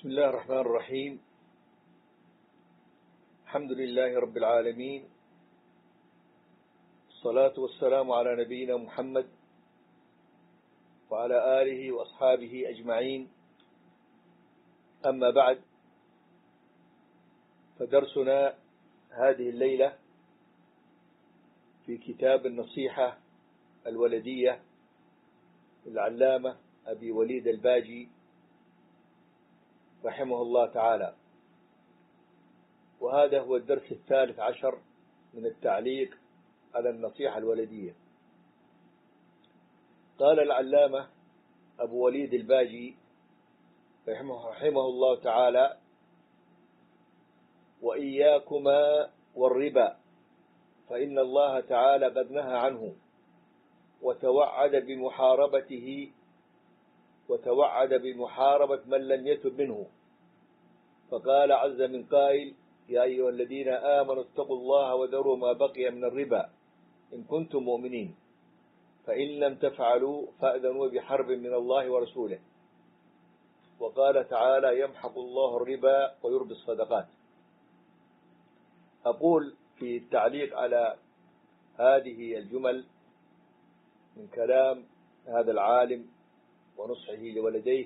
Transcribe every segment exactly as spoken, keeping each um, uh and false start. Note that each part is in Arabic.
بسم الله الرحمن الرحيم. الحمد لله رب العالمين، الصلاة والسلام على نبينا محمد وعلى آله وأصحابه أجمعين. أما بعد، فدرسنا هذه الليلة في كتاب النصيحة الولدية للعلامة أبي وليد الباجي رحمه الله تعالى، وهذا هو الدرس الثالث عشر من التعليق على النصيحة الولدية. قال العلامة أبو وليد الباجي رحمه, رحمه الله تعالى: وإياكما والربا، فإن الله تعالى قد نهى عنه وتوعد بمحاربته وتوعد بمحاربة من لم يتب منه، فقال عز من قائل: يا أيها الذين آمنوا اتقوا الله وذروا ما بقي من الربا إن كنتم مؤمنين، فإن لم تفعلوا فأذنوا بحرب من الله ورسوله. وقال تعالى: يمحق الله الربا ويربي الصدقات. أقول في التعليق على هذه الجمل من كلام هذا العالم ونصحه لولديه،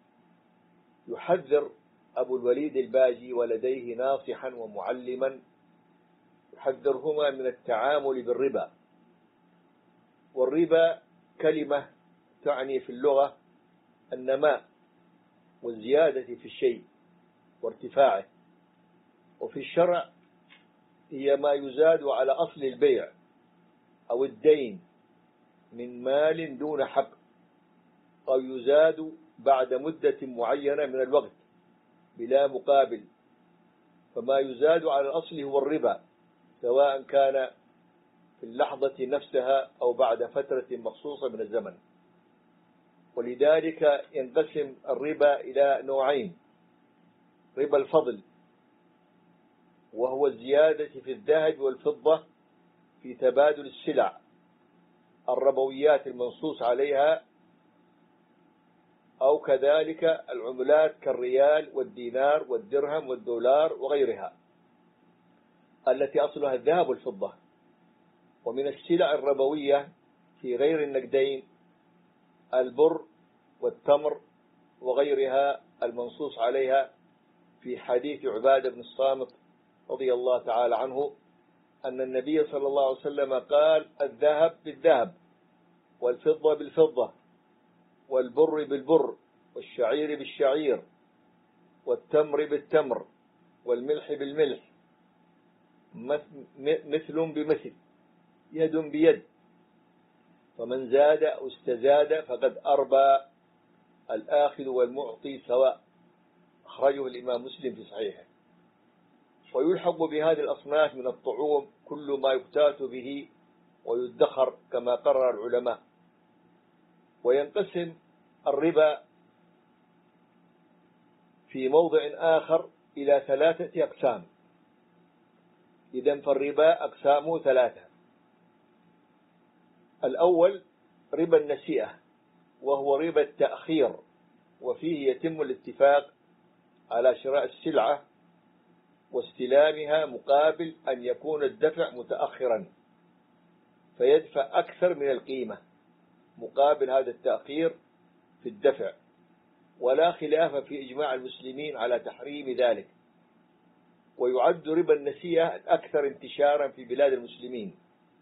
يحذر أبو الوليد الباجي ولديه ناصحا ومعلما، يحذرهما من التعامل بالربا. والربا كلمة تعني في اللغة النماء والزيادة في الشيء وارتفاعه، وفي الشرع هي ما يزاد على أصل البيع أو الدين من مال دون حق، أو يزاد بعد مدة معينة من الوقت بلا مقابل. فما يزاد على الأصل هو الربا، سواء كان في اللحظة نفسها أو بعد فترة مخصوصة من الزمن. ولذلك ينقسم الربا إلى نوعين: ربا الفضل، وهو الزيادة في الذهب والفضة في تبادل السلع، الربويات المنصوص عليها، أو كذلك العملات كالريال والدينار والدرهم والدولار وغيرها التي أصلها الذهب والفضة. ومن السلع الربوية في غير النقدين البر والتمر وغيرها المنصوص عليها في حديث عبادة بن الصامت رضي الله تعالى عنه أن النبي صلى الله عليه وسلم قال: الذهب بالذهب، والفضة بالفضة، والبر بالبر، والشعير بالشعير، والتمر بالتمر، والملح بالملح، مثل بمثل، يد بيد، فمن زاد أو استزاد فقد أربى، الآخذ والمعطي سواء. أخرجه الإمام مسلم في صحيحه. ويلحق بهذه الأصناف من الطعوم كل ما يقتات به ويدخر كما قرر العلماء. وينقسم الربا في موضع آخر إلى ثلاثة أقسام. إذن فالربا أقسامه ثلاثة: الأول ربا النسيئة، وهو ربا التأخير، وفيه يتم الاتفاق على شراء السلعة واستلامها مقابل أن يكون الدفع متأخرا، فيدفع أكثر من القيمة مقابل هذا التأخير في الدفع، ولا خلاف في إجماع المسلمين على تحريم ذلك. ويعد ربا النسيئة الأكثر انتشارا في بلاد المسلمين.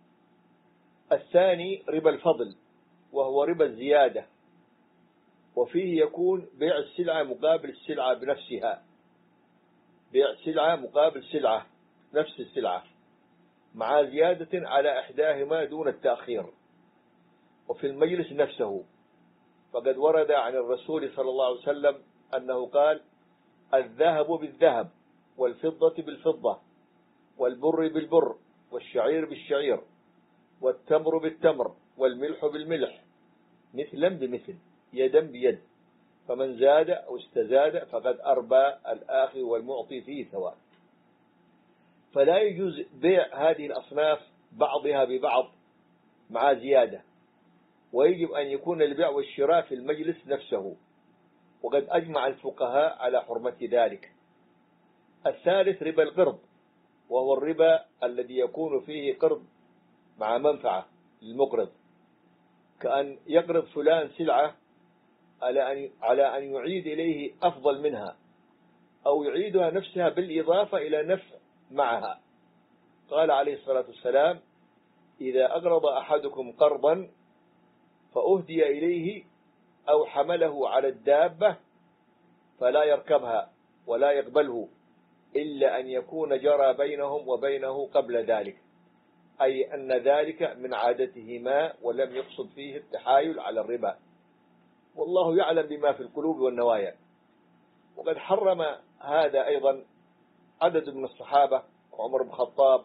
الثاني ربا الفضل، وهو ربا الزيادة، وفيه يكون بيع السلعة مقابل السلعة بنفسها، بيع سلعة مقابل سلعة نفس السلعة مع زيادة على إحداهما دون التأخير. وفي المجلس نفسه فقد ورد عن الرسول صلى الله عليه وسلم أنه قال: الذهب بالذهب، والفضة بالفضة، والبر بالبر، والشعير بالشعير، والتمر بالتمر، والملح بالملح، مثلا بمثل، يدا بيد، فمن زاد أو استزاد فقد أربى، الآخذ والمعطي فيه سواء. فلا يجوز بيع هذه الأصناف بعضها ببعض مع زيادة، ويجب أن يكون البيع والشراء في المجلس نفسه، وقد أجمع الفقهاء على حرمة ذلك. الثالث ربا القرض، وهو الربا الذي يكون فيه قرض مع منفعة للمقرض، كأن يقرض فلان سلعة على أن على أن يعيد إليه أفضل منها، أو يعيدها نفسها بالإضافة إلى نفع معها. قال عليه الصلاة والسلام: إذا أقرض أحدكم قرضا فأهدي إليه أو حمله على الدابة فلا يركبها ولا يقبله إلا أن يكون جرى بينهم وبينه قبل ذلك، أي أن ذلك من عادتهما ولم يقصد فيه التحايل على الربا، والله يعلم بما في القلوب والنوايا. وقد حرم هذا أيضا عدد من الصحابة، عمر بن الخطاب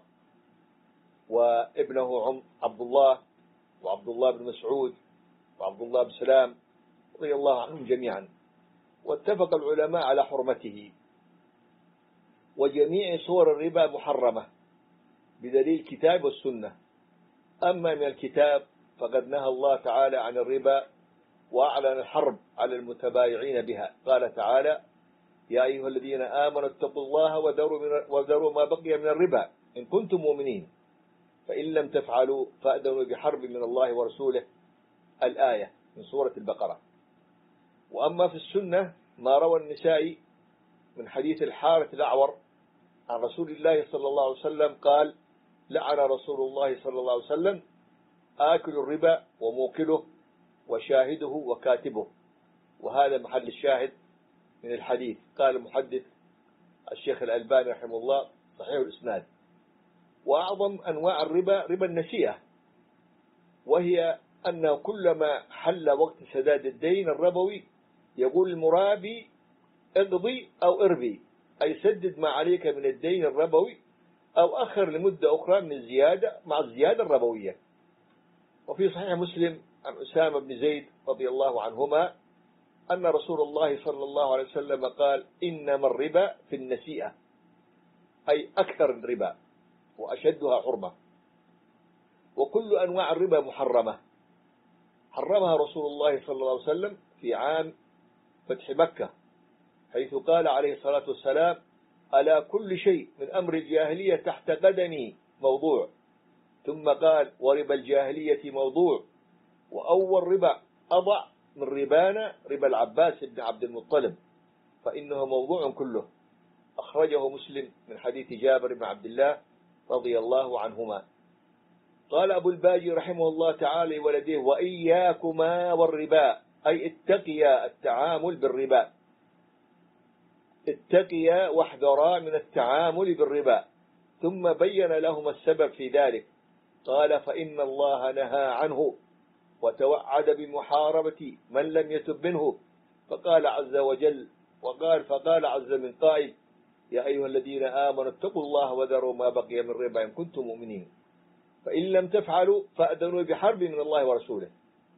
وابنه عبد الله وعبد الله بن مسعود وعبد الله بن سلام رضي الله عنهم جميعا، واتفق العلماء على حرمته. وجميع صور الربا محرمة بدليل الكتاب والسنة. أما من الكتاب فقد نهى الله تعالى عن الربا وأعلن الحرب على المتبايعين بها. قال تعالى: يا أيها الذين آمنوا اتقوا الله وذروا ما بقي من الربا إن كنتم مؤمنين فإن لم تفعلوا فأذنوا بحرب من الله ورسوله، الآية من سورة البقرة. وأما في السنة ما روى النسائي من حديث الحارث الأعور عن رسول الله صلى الله عليه وسلم قال: لعن رسول الله صلى الله عليه وسلم آكل الربا وموكله وشاهده وكاتبه. وهذا محل الشاهد من الحديث. قال المحدث الشيخ الألباني رحمه الله: صحيح الإسناد. وأعظم أنواع الربا ربا النسيئة، وهي أنه كلما حل وقت سداد الدين الربوي يقول المرابي: اقضي أو اربي، أي سدد ما عليك من الدين الربوي أو أخر لمدة أخرى من الزيادة مع الزيادة الربوية. وفي صحيح مسلم عن أسامة بن زيد رضي الله عنهما أن رسول الله صلى الله عليه وسلم قال: إنما الربا في النسيئة، أي أكثر الربا وأشدها حرمة. وكل أنواع الربا محرمة حرمها رسول الله صلى الله عليه وسلم في عام فتح مكة، حيث قال عليه الصلاة والسلام: ألا كل شيء من أمر الجاهلية تحت قدمي موضوع. ثم قال: وربا الجاهلية موضوع، وأول ربا أضع من ربانا ربا العباس بن عبد المطلب، فإنه موضوع كله. أخرجه مسلم من حديث جابر بن عبد الله رضي الله عنهما. قال أبو الباجي رحمه الله تعالى ولديه: وإياكما والربا، أي اتقيا التعامل بالربا، اتقيا واحذرا من التعامل بالربا. ثم بين لهما السبب في ذلك. قال: فإن الله نهى عنه وتوعد بمحاربة من لم يتب منه. فقال عز وجل وقال فقال عز من قائل: يا أيها الذين آمنوا اتقوا الله وذروا ما بقي من ربا إن كنتم مؤمنين فإن لم تفعلوا فأذنوا بحرب من الله ورسوله.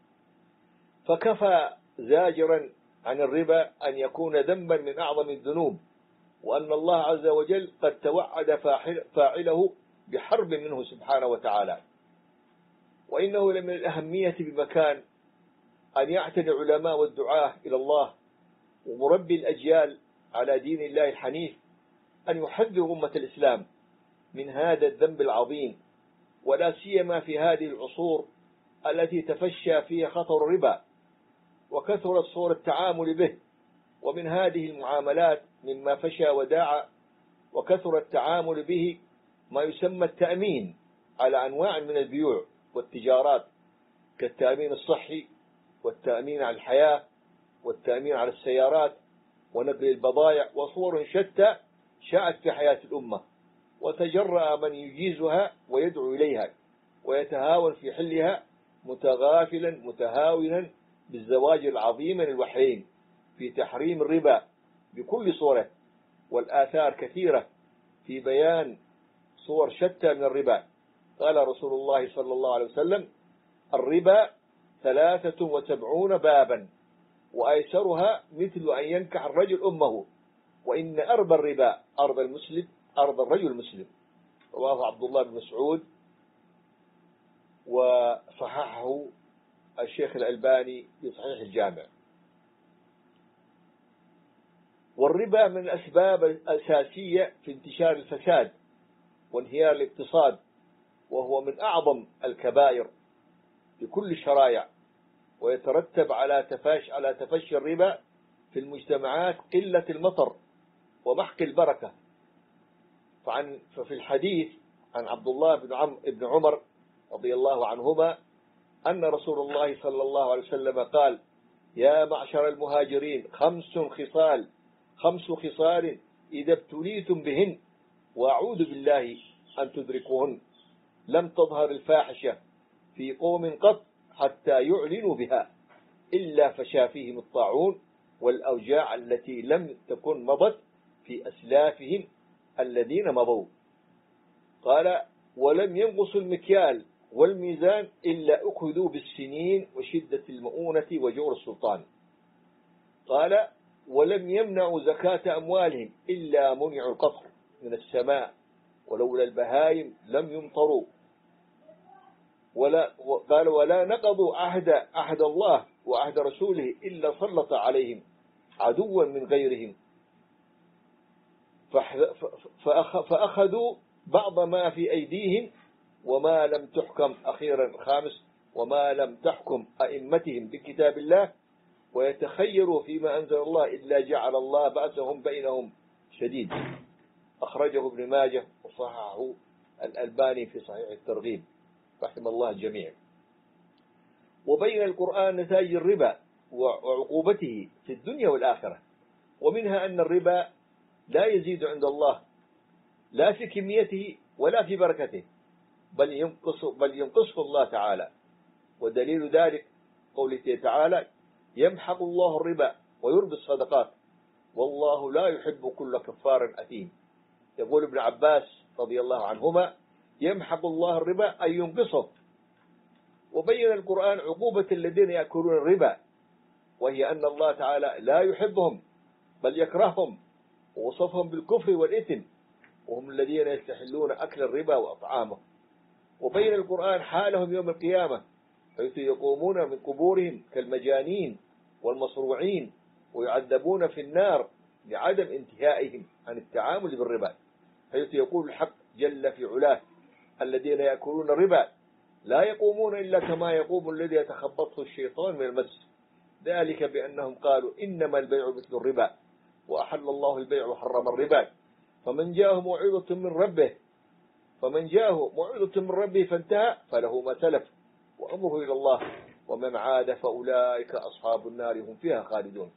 فكفى زاجرا عن الربا أن يكون ذنبا من أعظم الذنوب، وأن الله عز وجل قد توعد فاعله بحرب منه سبحانه وتعالى. وإنه لمن الأهمية بمكان أن يعتني العلماء والدعاة إلى الله ومربي الأجيال على دين الله الحنيف أن يحذروا أمة الإسلام من هذا الذنب العظيم، ولا سيما في هذه العصور التي تفشى فيها خطر الربا وكثرت صور التعامل به. ومن هذه المعاملات مما فشى وداعى وكثر التعامل به ما يسمى التأمين على أنواع من البيوع والتجارات، كالتأمين الصحي والتأمين على الحياة والتأمين على السيارات ونقل البضائع، وصور شتى شاءت في حياة الأمة، وتجرأ من يجيزها ويدعو إليها ويتهاون في حلها متغافلا متهاونا بالزواج العظيم للوحيين في تحريم الربا بكل صورة. والآثار كثيرة في بيان صور شتى من الربا. قال رسول الله صلى الله عليه وسلم: الربا ثلاثة وسبعون بابا وأيسرها مثل أن ينكح الرجل أمه، وإن أربى الربا أرض المسلم أرض الرجل المسلم. رواه عبد الله بن مسعود وصححه الشيخ الألباني في صحيح الجامع. والربا من الأسباب الأساسية في انتشار الفساد وانهيار الاقتصاد، وهو من أعظم الكبائر في كل الشرائع، ويترتب على تفاش على تفشي الربا في المجتمعات قلة المطر ومحق البركة. فعن ففي الحديث عن عبد الله بن عم بن عمر رضي الله عنهما أن رسول الله صلى الله عليه وسلم قال: يا معشر المهاجرين خمس خصال خمس خصال إذا ابتليتم بهن وأعوذ بالله أن تدركوهن: لم تظهر الفاحشة في قوم قط حتى يعلنوا بها إلا فشا فيهم الطاعون والأوجاع التي لم تكن مضت في أسلافهم الذين مضوا. قال: ولم ينقصوا المكيال والميزان إلا أخذوا بالسنين وشدة المؤونة وجور السلطان. قال: ولم يمنعوا زكاة أموالهم إلا منعوا القطر من السماء، ولولا البهائم لم يمطروا. ولا قال: ولا نقضوا عهد عهد الله وعهد رسوله إلا سلط عليهم عدوا من غيرهم فأخذوا بعض ما في أيديهم وما لم تحكم أخيرا خامس وما لم تحكم أئمتهم بكتاب الله ويتخيروا فيما أنزل الله إلا جعل الله بأسهم بينهم شديد. أخرجه ابن ماجه وصححه الألباني في صحيح الترغيب رحم الله الجميع. وبين القرآن نتائج الربا وعقوبته في الدنيا والآخرة، ومنها أن الربا لا يزيد عند الله لا في كميته ولا في بركته، بل ينقص بل ينقصه الله تعالى. ودليل ذلك قوله تعالى: يمحق الله الربا ويربي الصدقات والله لا يحب كل كفار أثيم. يقول ابن عباس رضي الله عنهما: يمحق الله الربا أي ينقصه. وبين القرآن عقوبة الذين يأكلون الربا، وهي أن الله تعالى لا يحبهم بل يكرههم، ووصفهم بالكفر والإثم، وهم الذين يستحلون أكل الربا وأطعامه. وبين القرآن حالهم يوم القيامة حيث يقومون من قبورهم كالمجانين والمصروعين ويعذبون في النار لعدم انتهائهم عن التعامل بالربا، حيث يقول الحق جل في علاه: الذين يأكلون الربا لا يقومون إلا كما يقوم الذي يتخبطه الشيطان من المس، ذلك بأنهم قالوا إنما البيع مثل الربا وأحل الله البيع وحرم الربا. فمن جاءه موعظة من ربه فمن جاءه موعظة من ربه فانتهى فله ما سلف وأمره إلى الله ومن عاد فأولئك أصحاب النار هم فيها خالدون.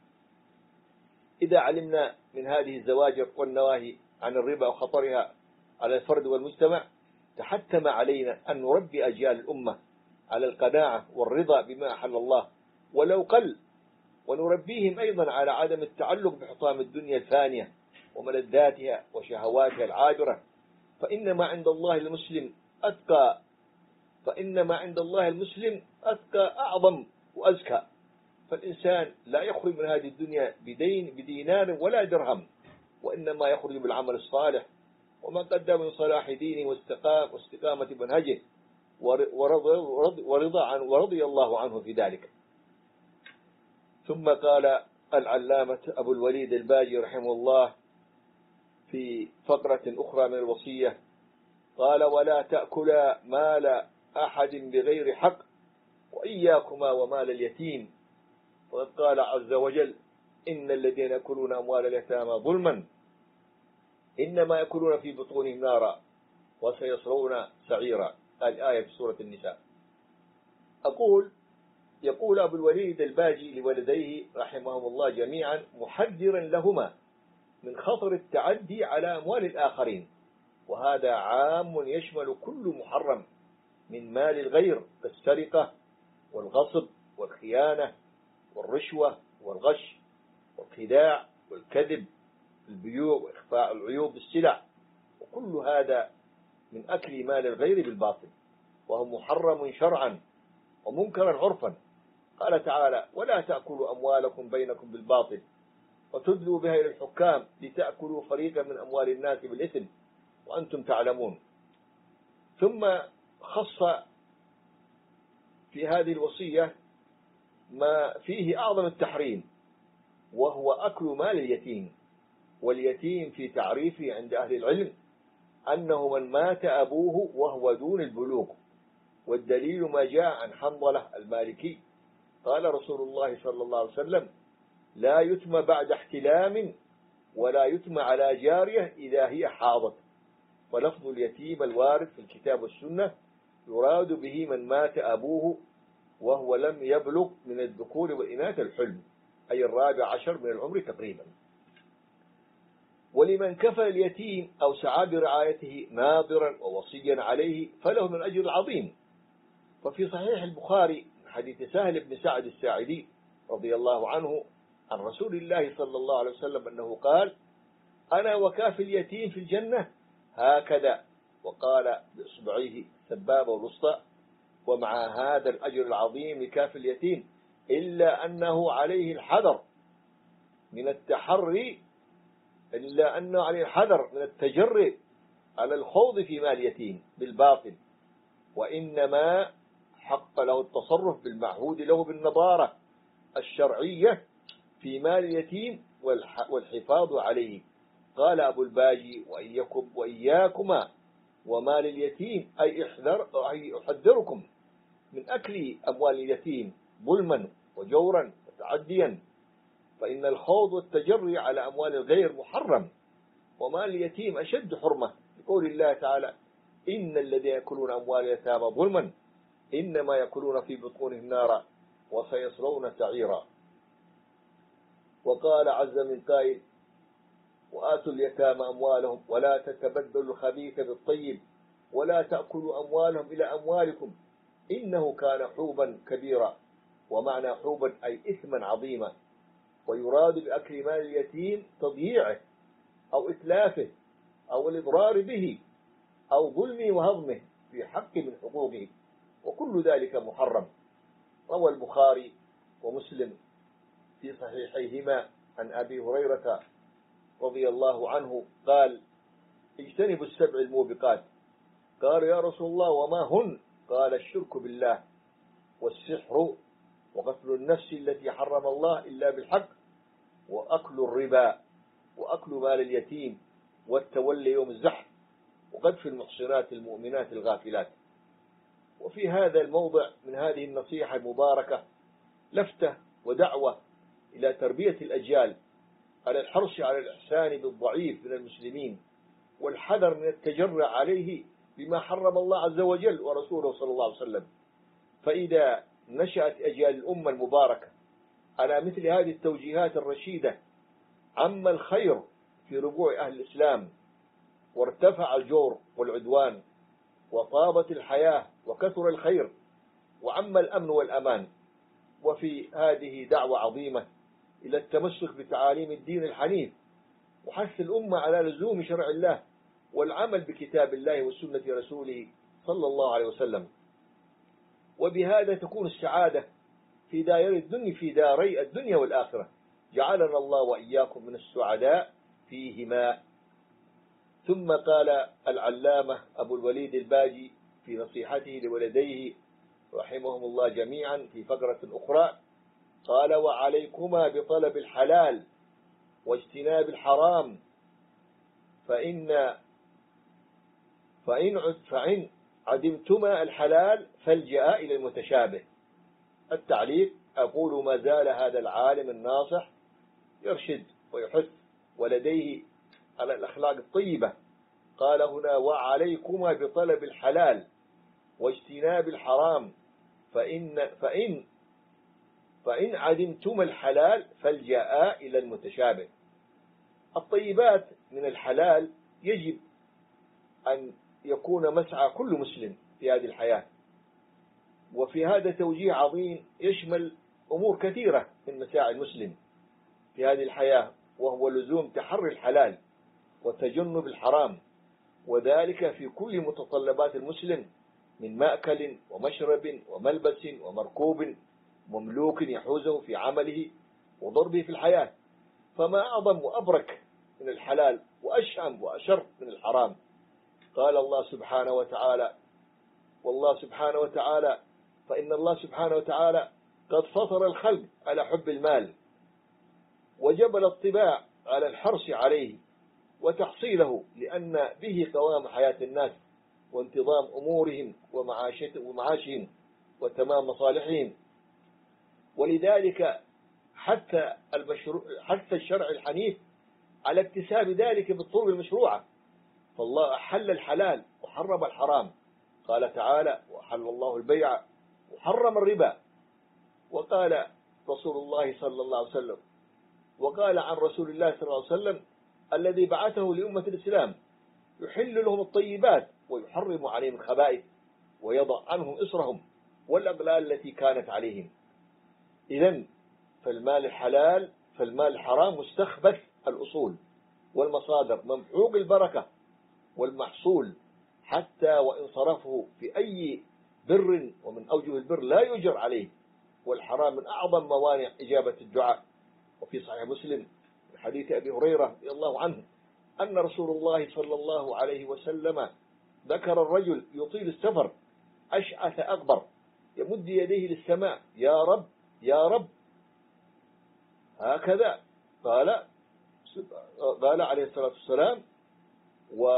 إذا علمنا من هذه الزواجر والنواهي عن الربا وخطرها على الفرد والمجتمع، تحتم علينا أن نربي أجيال الأمة على القناعة والرضا بما أحل الله ولو قل، ونربيهم أيضا على عدم التعلق بحطام الدنيا الفانية وملذاتها وشهواتها العابرة، فإنما عند الله المسلم أتقى فإنما عند الله المسلم أتقى أعظم وأزكى. فالإنسان لا يخرج من هذه الدنيا بدين بدينار ولا درهم، وإنما يخرج بالعمل الصالح وما قدم من صلاح دينه واستقامة منهجه ورضى عنه ورضي الله عنه في ذلك. ثم قال العلامة أبو الوليد الباجي رحمه الله في فقرة أخرى من الوصية، قال: ولا تأكلا مال أحد بغير حق وإياكما ومال اليتيم. وقد قال عز وجل: إن الذين يأكلون أموال اليتامى ظلما إنما يأكلون في بطونهم نارا وسيصلون سعيرا. الآية في سورة النساء. أقول يقول أبو الوليد الباجي لولديه رحمهم الله جميعا محذرا لهما من خطر التعدي على أموال الآخرين، وهذا عام يشمل كل محرم من مال الغير كالسرقة والغصب والخيانة والرشوة والغش والخداع والكذب البيوع وإخفاء العيوب بالسلع، وكل هذا من أكل مال الغير بالباطل، وهو محرم شرعا ومنكرا عرفا. قال تعالى: ولا تأكلوا أموالكم بينكم بالباطل وتدلوا بها إلى الحكام لتأكلوا فريقا من أموال الناس بالإثم وأنتم تعلمون. ثم خص في هذه الوصية ما فيه أعظم التحريم، وهو أكل مال اليتيم، واليتيم في تعريفه عند أهل العلم أنه من مات أبوه وهو دون البلوغ، والدليل ما جاء عن حنظلة المالكي قال رسول الله صلى الله عليه وسلم: لا يتم بعد احتلام ولا يتم على جارية إذا هي حاضت. ولفظ اليتيم الوارد في الكتاب والسنة يراد به من مات أبوه وهو لم يبلغ من الذكور والإناث الحلم، أي الرابع عشر من العمر تقريبا. ولمن كفل اليتيم أو سعى برعايته ناظرا ووصيا عليه فله من أجر العظيم. ففي صحيح البخاري من حديث سهل بن سعد الساعدي رضي الله عنه عن رسول الله صلى الله عليه وسلم أنه قال: أنا وكافل اليتيم في الجنة هكذا، وقال بإصبعيه السبابة والوسطى: ومع هذا الأجر العظيم لكافل اليتيم إلا أنه عليه الحذر من التحري إلا أنه عليه الحذر من التجرئ على الخوض في مال اليتيم بالباطل، وإنما حق له التصرف بالمعهود له بالنظارة الشرعية في مال اليتيم والحفاظ عليه. قال أبو الباجي: وإياكم وإياكما ومال اليتيم، أي احذر أي أحذركم من أكل أموال اليتيم ظلما وجورا وتعديا، فإن الخوض والتجري على أموال الغير محرم، ومال اليتيم أشد حرمة، لقول الله تعالى: إن الذين يأكلون أموال اليتامى ظلما إنما يأكلون في بطونهم نارا وسيصلون سعيرا. وقال عز من قائل: وآتوا اليتامى أموالهم ولا تتبدلوا الخبيث بالطيب ولا تأكلوا أموالهم إلى أموالكم إنه كان حوبا كبيرا. ومعنى حوبا أي إثما عظيما، ويراد بأكل مال اليتيم تضييعه أو إتلافه أو الإضرار به أو ظلمه وهضمه في حق من حقوقه، وكل ذلك محرم. روى البخاري ومسلم في صحيحيهما عن أبي هريرة رضي الله عنه قال: اجتنبوا السبع الموبقات. قال: يا رسول الله وما هن؟ قال: الشرك بالله والسحر وقتل النفس التي حرم الله إلا بالحق وأكل الربا وأكل مال اليتيم والتولي يوم الزحف وقذف المحصنات المؤمنات الغافلات. وفي هذا الموضع من هذه النصيحة المباركة لفتة ودعوة إلى تربية الأجيال على الحرص على الإحسان بالضعيف من المسلمين والحذر من التجرع عليه بما حرم الله عز وجل ورسوله صلى الله عليه وسلم. فإذا نشأت أجيال الأمة المباركة على مثل هذه التوجيهات الرشيدة عم الخير في ربوع أهل الإسلام، وارتفع الجور والعدوان، وطابت الحياة وكثر الخير، وعم الأمن والأمان. وفي هذه دعوة عظيمة إلى التمسك بتعاليم الدين الحنيف، وحث الأمة على لزوم شرع الله والعمل بكتاب الله وسنة رسوله صلى الله عليه وسلم. وبهذا تكون السعادة في دائرة الدنيا في داري الدنيا والآخرة، جعلنا الله وإياكم من السعداء فيهما. ثم قال العلامة أبو الوليد الباجي في نصيحته لولديه رحمهم الله جميعا في فقرة أخرى، قال: وعليكما بطلب الحلال واجتناب الحرام، فإن فإن فإن عدمتما الحلال فالجأ إلى المتشابه. التعليق: أقول ما زال هذا العالم الناصح يرشد ويحث ولديه على الأخلاق الطيبة. قال هنا: وعليكما بطلب الحلال واجتناب الحرام، فإن فإن فإن عدمتما الحلال فالجأ إلى المتشابه. الطيبات من الحلال يجب أن يكون مسعى كل مسلم في هذه الحياة، وفي هذا توجيه عظيم يشمل أمور كثيرة من مساعي المسلم في هذه الحياة، وهو لزوم تحري الحلال وتجنب الحرام، وذلك في كل متطلبات المسلم من مأكل ومشرب وملبس ومركوب مملوك يحوزه في عمله وضربه في الحياة. فما أعظم وأبرك من الحلال وأشأم وأشر من الحرام. قال الله سبحانه وتعالى والله سبحانه وتعالى فإن الله سبحانه وتعالى قد فطر الخلق على حب المال، وجبل الطباع على الحرص عليه وتحصيله، لأن به قوام حياة الناس وانتظام أمورهم ومعاشهم وتمام مصالحهم. ولذلك حتى المشروع حتى الشرع الحنيف على اكتساب ذلك بالطرق المشروعة، فالله أحل الحلال وحرم الحرام. قال تعالى: وأحل الله البيع وحرم الربا. وقال رسول الله صلى الله عليه وسلم وقال عن رسول الله صلى الله عليه وسلم الذي بعثه لأمة الإسلام: يحل لهم الطيبات ويحرم عليهم الخبائث ويضع عنهم إصرهم والأغلال التي كانت عليهم. إذن فالمال الحلال فالمال الحرام مستخبث الأصول والمصادر، ممحوق البركة والمحصول، حتى وإن صرفه في أي بر ومن أوجه البر لا يجر عليه. والحرام من أعظم موانع إجابة الدعاء. وفي صحيح مسلم من حديث أبي هريرة رضي الله عنه أن رسول الله صلى الله عليه وسلم ذكر الرجل يطيل السفر أشعث أغبر يمد يديه للسماء: يا رب يا رب. هكذا قال قال عليه الصلاة والسلام: و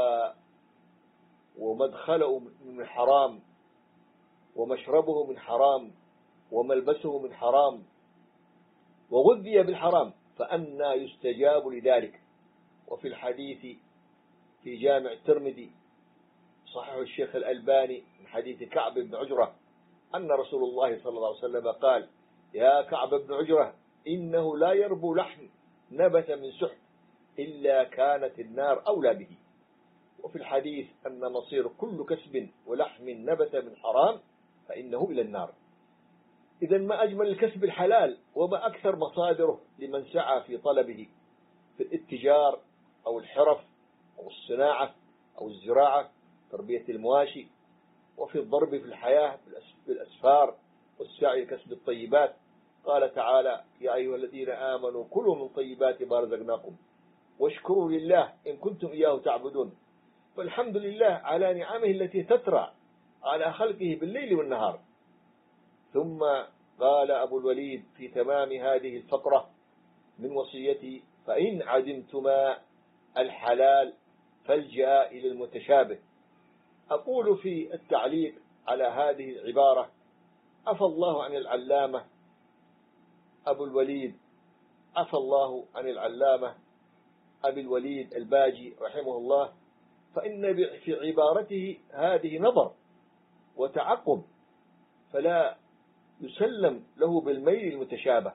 ومدخله من حرام ومشربه من حرام وملبسه من حرام وغذي بالحرام، فأنى يستجاب لذلك. وفي الحديث في جامع الترمذي صحيح الشيخ الألباني من حديث كعب بن عجرة أن رسول الله صلى الله عليه وسلم قال: يا كعب بن عجرة، إنه لا يربو لحم نبت من سحت إلا كانت النار أولى به. وفي الحديث أن مصير كل كسب ولحم نبت من حرام فإنه إلى النار. إذن ما أجمل الكسب الحلال وما أكثر مصادره لمن سعى في طلبه، في الاتجار أو الحرف أو الصناعة أو الزراعة، تربية المواشي، وفي الضرب في الحياة بالأسفار والسعي لكسب الطيبات. قال تعالى: يا أيها الذين آمنوا كلوا من طيبات ما رزقناكم واشكروا لله إن كنتم إياه تعبدون. فالحمد لله على نعمه التي تترى على خلقه بالليل والنهار. ثم قال أبو الوليد في تمام هذه الفقرة من وصيتي: فإن عدمتما الحلال فالجأ إلى المتشابه. أقول في التعليق على هذه العبارة: عفى الله عن العلامة أبو الوليد عفى الله عن العلامة أبي الوليد الباجي رحمه الله، فإن في عبارته هذه نظر وتعقب، فلا يسلم له بالميل المتشابه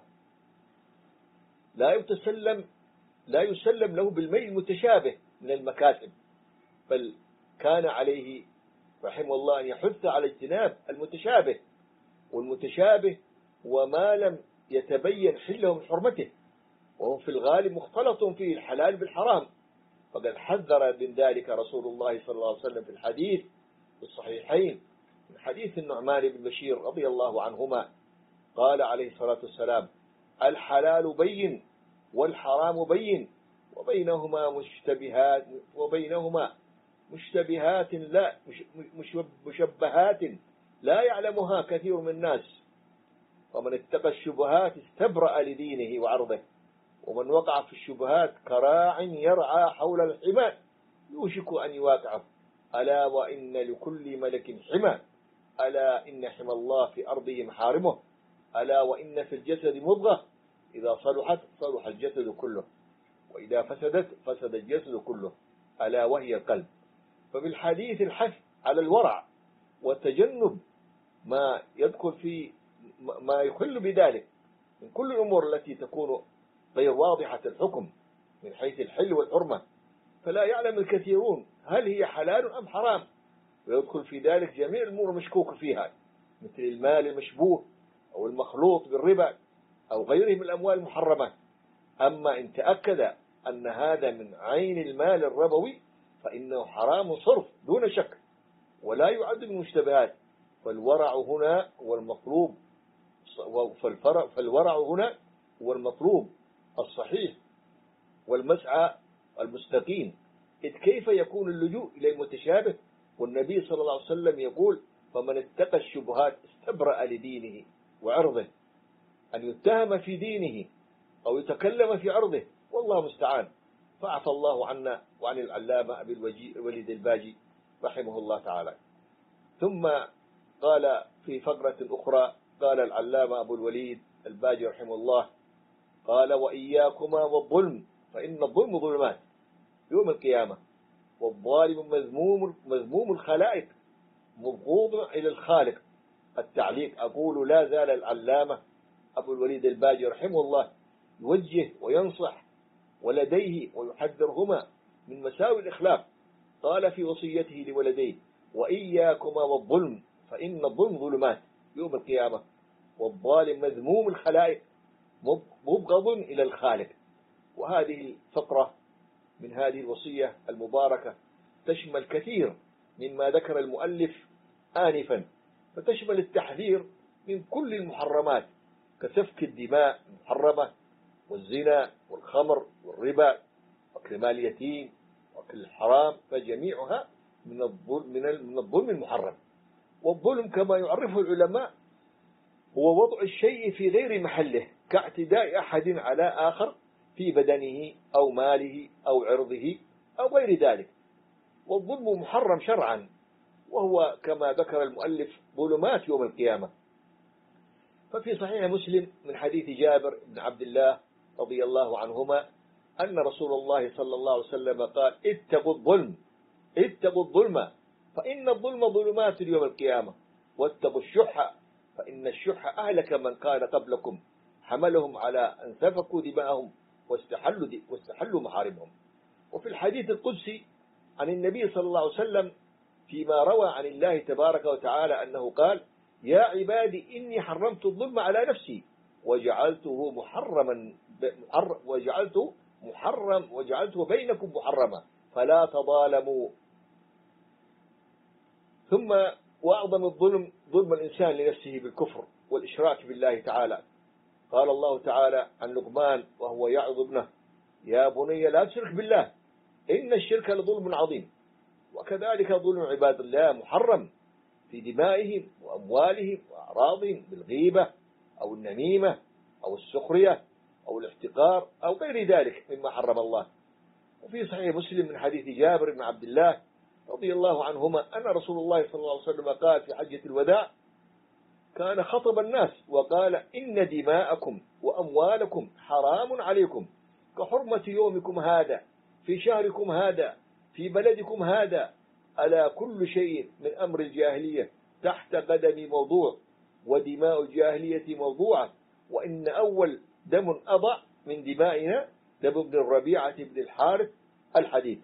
لا يتسلم لا يسلم له بالميل المتشابه من المكاسب، بل كان عليه رحمه الله أن يحث على اجتناب المتشابه. والمتشابه وما لم يتبين حله من حرمته، وهو في الغالب مختلط فيه الحلال بالحرام. فقد حذر من ذلك رسول الله صلى الله عليه وسلم في الحديث في الصحيحين من حديث النعمان بن بشير رضي الله عنهما قال عليه الصلاة والسلام: الحلال بين والحرام بين وبينهما مشتبهات وبينهما مشتبهات لا مشبهات لا يعلمها كثير من الناس، ومن اتقى الشبهات استبرأ لدينه وعرضه، ومن وقع في الشبهات كراع يرعى حول الحمى يوشك أن يواقعه. ألا وإن لكل ملك حمى، ألا إن حمى الله في أرضه محارمه، ألا وإن في الجسد مضغة إذا صلحت صلح الجسد كله، وإذا فسدت فسد الجسد كله، ألا وهي القلب. فبالحديث الحث على الورع والتجنب ما يدخل في ما يخل بذلك من كل الأمور التي تكون غير واضحة الحكم من حيث الحل والحرمة، فلا يعلم الكثيرون هل هي حلال أم حرام، ويدخل في ذلك جميع الأمور المشكوك فيها مثل المال المشبوه أو المخلوط بالربا أو غيره من الأموال المحرمة. أما إن تأكد أن هذا من عين المال الربوي فإنه حرام صرف دون شك ولا يعد من المشتبهات. فالورع هنا هو المطلوب فالورع هنا هو المطلوب الصحيح والمسعى المستقيم. إذ كيف يكون اللجوء إلى المتشابه والنبي صلى الله عليه وسلم يقول: فمن اتقى الشبهات استبرأ لدينه وعرضه. أن يتهم في دينه أو يتكلم في عرضه والله مستعان. فعفى الله عنا وعن العلامة أبي الوليد الباجي رحمه الله تعالى. ثم قال في فقرة أخرى، قال العلامة أبو الوليد الباجي رحمه الله، قال: وإياكما والظلم، فإن الظلم ظلمات يوم القيامة، والظالم مذموم مذموم الخلائق مبغوض إلى الخالق. التعليق: أقول لا زال العلامة أبو الوليد الباجي رحمه الله يوجه وينصح ولديه ويحذرهما من مساوي الإخلاق. قال في وصيته لولديه: وإياكما والظلم، فإن الظلم ظلمات يوم القيامة، والظالم مذموم الخلائق مبغض إلى الخالق. وهذه الفقرة من هذه الوصية المباركة تشمل كثير مما ذكر المؤلف آنفا، فتشمل التحذير من كل المحرمات كسفك الدماء المحرمة، والزنا والخمر والربا وأكل مال اليتيم وأكل الحرام، فجميعها من الظلم من الظلم المحرم. والظلم كما يعرفه العلماء هو وضع الشيء في غير محله، كاعتداء أحد على آخر في بدنه أو ماله أو عرضه أو غير ذلك. والظلم محرم شرعا، وهو كما ذكر المؤلف ظلمات يوم القيامة. ففي صحيح مسلم من حديث جابر بن عبد الله رضي الله عنهما أن رسول الله صلى الله عليه وسلم قال: اتقوا الظلم اتقوا الظلم فإن الظلم ظلمات يوم القيامة، واتقوا الشح فإن الشح أهلك من كان قبلكم، حملهم على أن سفكوا دماءهم واستحلوا, واستحلوا محارمهم. وفي الحديث القدسي عن النبي صلى الله عليه وسلم فيما روى عن الله تبارك وتعالى أنه قال: يا عبادي إني حرمت الظلم على نفسي وجعلته محرما وجعلته محرم وجعلته بينكم محرما فلا تظالموا. ثم وأعظم الظلم ظلم الإنسان لنفسه بالكفر والإشراك بالله تعالى. قال الله تعالى عن لقمان وهو يعظ ابنه: يا بني لا تشرك بالله إن الشرك لظلم عظيم. وكذلك ظلم عباد الله محرم في دمائهم وأموالهم وأعراضهم بالغيبة أو النميمة أو السخرية أو الاحتقار أو غير ذلك مما حرم الله. وفي صحيح مسلم من حديث جابر بن عبد الله رضي الله عنهما أن رسول الله صلى الله عليه وسلم قال في حجة الوداع: كان خطب الناس وقال: إن دماءكم وأموالكم حرام عليكم كحرمة يومكم هذا في شهركم هذا في بلدكم هذا، ألا كل شيء من أمر الجاهلية تحت قدم موضوع، ودماء الجاهلية موضوعة، وإن أول دم أضع من دمائنا دم ابن الربيعة بن الحارث الحديث.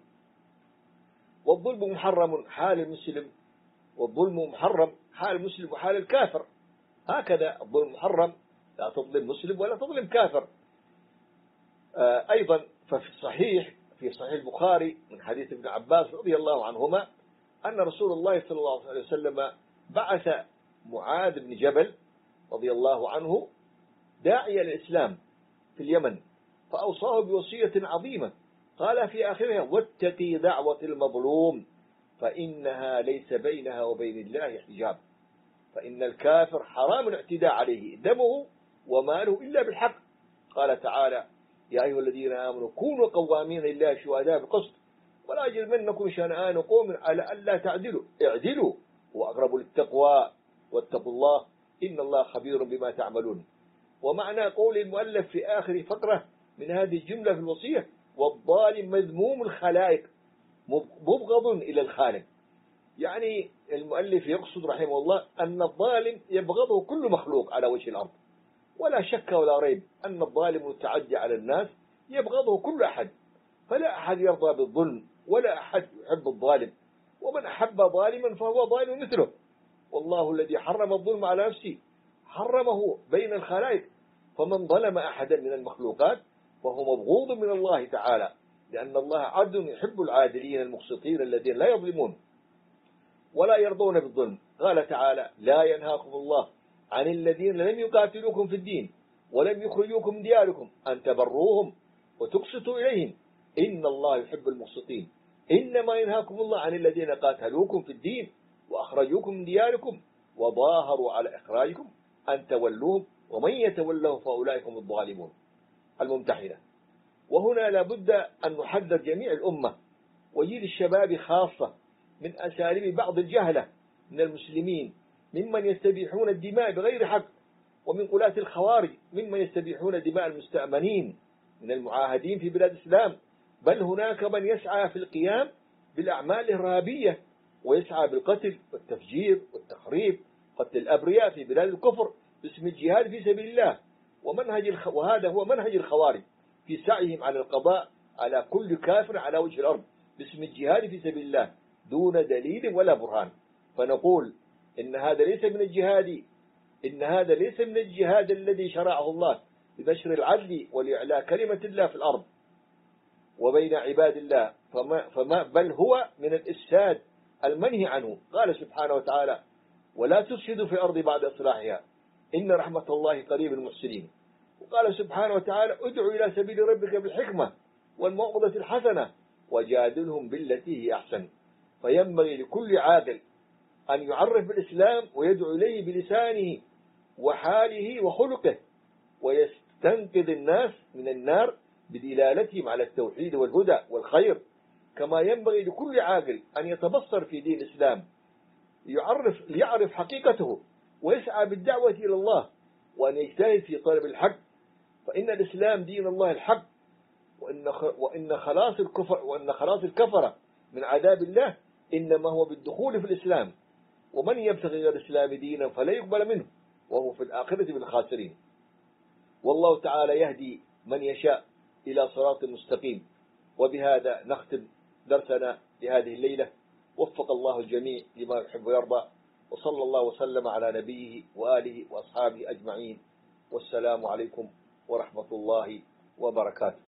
والظلم محرم حال المسلم، والظلم محرم حال المسلم وحال الكافر، هكذا الظلم محرم، لا تظلم مسلم ولا تظلم كافر. آه أيضا ففي الصحيح في صحيح البخاري من حديث ابن عباس رضي الله عنهما أن رسول الله صلى الله عليه وسلم بعث معاذ بن جبل رضي الله عنه داعي الإسلام في اليمن، فأوصاه بوصية عظيمة قال في آخرها: واتقي دعوة المظلوم فإنها ليس بينها وبين الله حجاب، فإن الكافر حرام الاعتداء عليه دمه وماله إلا بالحق. قال تعالى: يا أيها الذين آمنوا كونوا قوامين لله شهداء بالقسط ولا يجرمنكم شنآن قوم على ألا تعدلوا اعدلوا وأقرب للتقوى واتقوا الله إن الله خبير بما تعملون. ومعنى قول المؤلف في آخر فقرة من هذه الجملة في الوصية: والظالم مذموم الخلائق مبغض إلى الخالق، يعني المؤلف يقصد رحمه الله أن الظالم يبغضه كل مخلوق على وجه الأرض، ولا شك ولا ريب أن الظالم المتعدي على الناس يبغضه كل أحد، فلا أحد يرضى بالظلم ولا أحد يحب الظالم، ومن أحب ظالما فهو ظالم مثله. والله الذي حرم الظلم على نفسه حرمه بين الخلائق، فمن ظلم أحدا من المخلوقات فهو مبغوض من الله تعالى، لأن الله عدل يحب العادلين المقسطين الذين لا يظلمون ولا يرضون بالظلم. قال تعالى: لا ينهاكم الله عن الذين لم يقاتلوكم في الدين ولم يخرجوكم من دياركم أن تبروهم وتقسطوا إليهم إن الله يحب المقسطين، إنما ينهاكم الله عن الذين قاتلوكم في الدين وأخرجوكم من دياركم وظاهروا على إخراجكم أن تولوهم ومن يتولهم فأولئك هم الظالمون. الممتحنة. وهنا لابد أن نحذر جميع الأمة وجيل الشباب خاصة من أساليب بعض الجهلة من المسلمين ممن يستبيحون الدماء بغير حق، ومن قلاة الخوارج ممن يستبيحون دماء المستأمنين من المعاهدين في بلاد الإسلام، بل هناك من يسعى في القيام بالأعمال الإرهابية ويسعى بالقتل والتفجير والتخريب، قتل الأبرياء في بلاد الكفر باسم الجهاد في سبيل الله. ومنهج الخ... وهذا هو منهج الخوارج في سعيهم على القضاء على كل كافر على وجه الأرض باسم الجهاد في سبيل الله دون دليل ولا برهان. فنقول إن هذا ليس من الجهاد، إن هذا ليس من الجهاد الذي شرعه الله لنشر العدل ولإعلاء كلمة الله في الأرض وبين عباد الله، فما فما بل هو من الإفساد المنهي عنه. قال سبحانه وتعالى: ولا تفسدوا في الأرض بعد إصلاحها إن رحمة الله قريب المحسنين. وقال سبحانه وتعالى: ادعوا إلى سبيل ربك بالحكمة والموعظة الحسنة وجادلهم بالتي هي أحسن. فينبغي لكل عاقل أن يعرف بالإسلام ويدعو إليه بلسانه وحاله وخلقه، ويستنقذ الناس من النار بدلالتهم على التوحيد والهدى والخير. كما ينبغي لكل عاقل أن يتبصر في دين الإسلام يعرف ليعرف حقيقته ويسعى بالدعوة إلى الله، وأن يجتهد في طلب الحق، فإن الإسلام دين الله الحق، وإن وإن خلاص الكفر وإن خلاص الكفرة من عذاب الله إنما هو بالدخول في الإسلام، ومن يبتغي غير الإسلام دينا فلا يقبل منه وهو في الآخرة من الخاسرين. والله تعالى يهدي من يشاء إلى صراط مستقيم. وبهذا نختم درسنا لهذه الليلة. وفق الله الجميع لما يحب ويرضى، وصلى الله وسلم على نبيه وآله وأصحابه أجمعين، والسلام عليكم ورحمة الله وبركاته.